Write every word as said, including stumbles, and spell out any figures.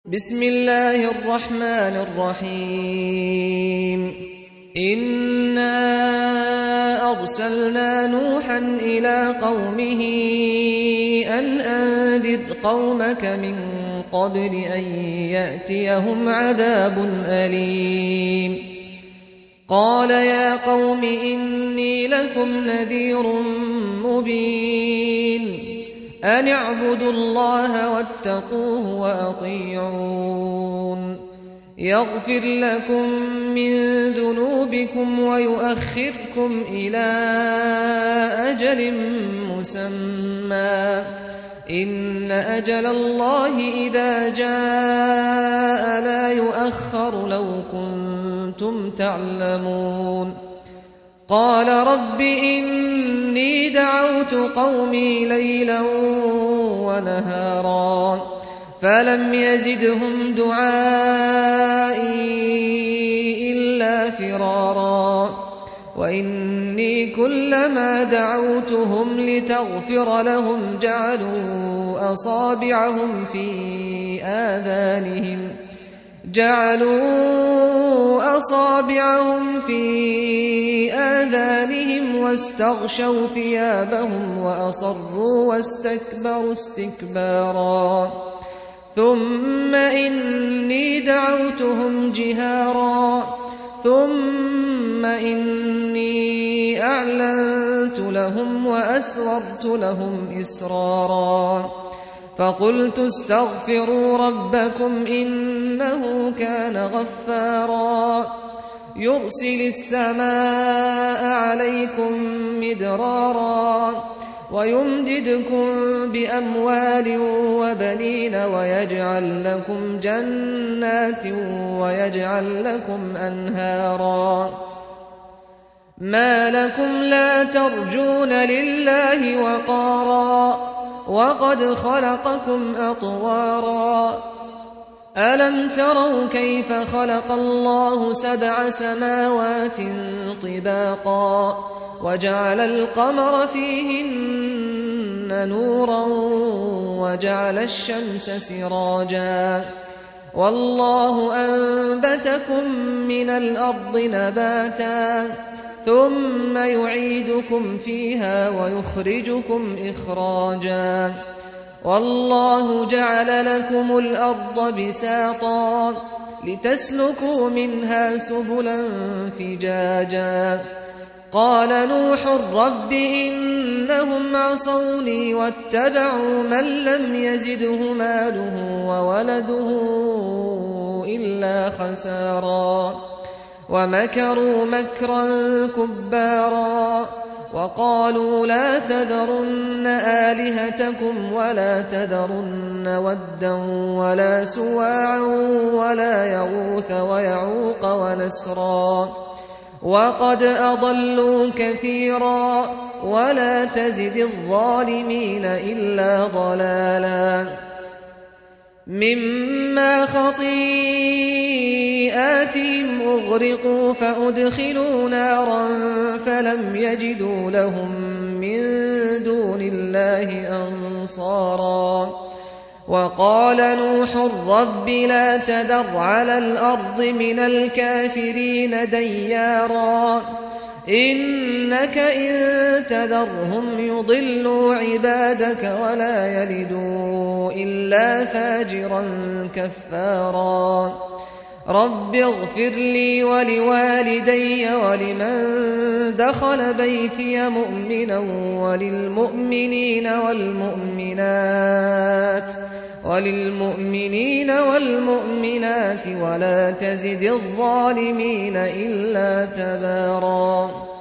بسم الله الرحمن الرحيم إنا أرسلنا نوحا إلى قومه أن أنذر قومك من قبل أن يأتيهم عذاب أليم قال يا قوم إني لكم نذير مبين أن اعبدوا الله واتقوه وأطيعون يغفر لكم من ذنوبكم ويؤخركم إلى أجل مسمى إن أجل الله إذا جاء لا يؤخر لو كنتم تعلمون قال رب إني دعوت قومي ليلا ونهارا فلم يزدهم دعائي إلا فرارا وإني كلما دعوتهم لتغفر لهم جعلوا أصابعهم في آذانهم جعلوا أصابعهم في آذانهم واستغشوا ثيابهم وأصروا واستكبروا استكبارا ثم إني دعوتهم جهارا ثم إني أعلنت لهم وأسررت لهم إسرارا فقلت استغفروا ربكم إنه كان غفارا يرسل السماء عليكم مدرارا ويمددكم بأموال وبنين ويجعل لكم جنات ويجعل لكم أنهارا ما لكم لا ترجون لله وقارا وقد خلقكم أطوارا ألم تروا كيف خلق الله سبع سماوات طباقا وجعل القمر فيهن نورا وجعل الشمس سراجا والله أنبتكم من الأرض نباتا ثم يعيدكم فيها ويخرجكم إخراجا والله جعل لكم الأرض بساطا لتسلكوا منها سبلا فجاجا قال نوح رب إنهم عصوني واتبعوا من لم يزده ماله وولده إلا خسارا ومكروا مكرا كبارا وقالوا لا تذرن آلهتكم ولا تذرن ودا ولا سواعا ولا يغوث ويعوق ونسرا وقد أضلوا كثيرا ولا تزد الظالمين إلا ضلالا مما خطيئاتهم أغرقوا فأدخلوا نارا فلم يجدوا لهم من دون الله أنصارا وقال نوح رب لا تذر على الأرض من الكافرين ديارا إنك إن تذرهم يضلوا عبادك ولا يلدوا إلا فاجرا كفارا رب اغفر لي ولوالدي ولمن دخل بيتي مؤمنا وللمؤمنين والمؤمنات وللمؤمنين والمؤمنات ولا تزد الظالمين إلا تبارا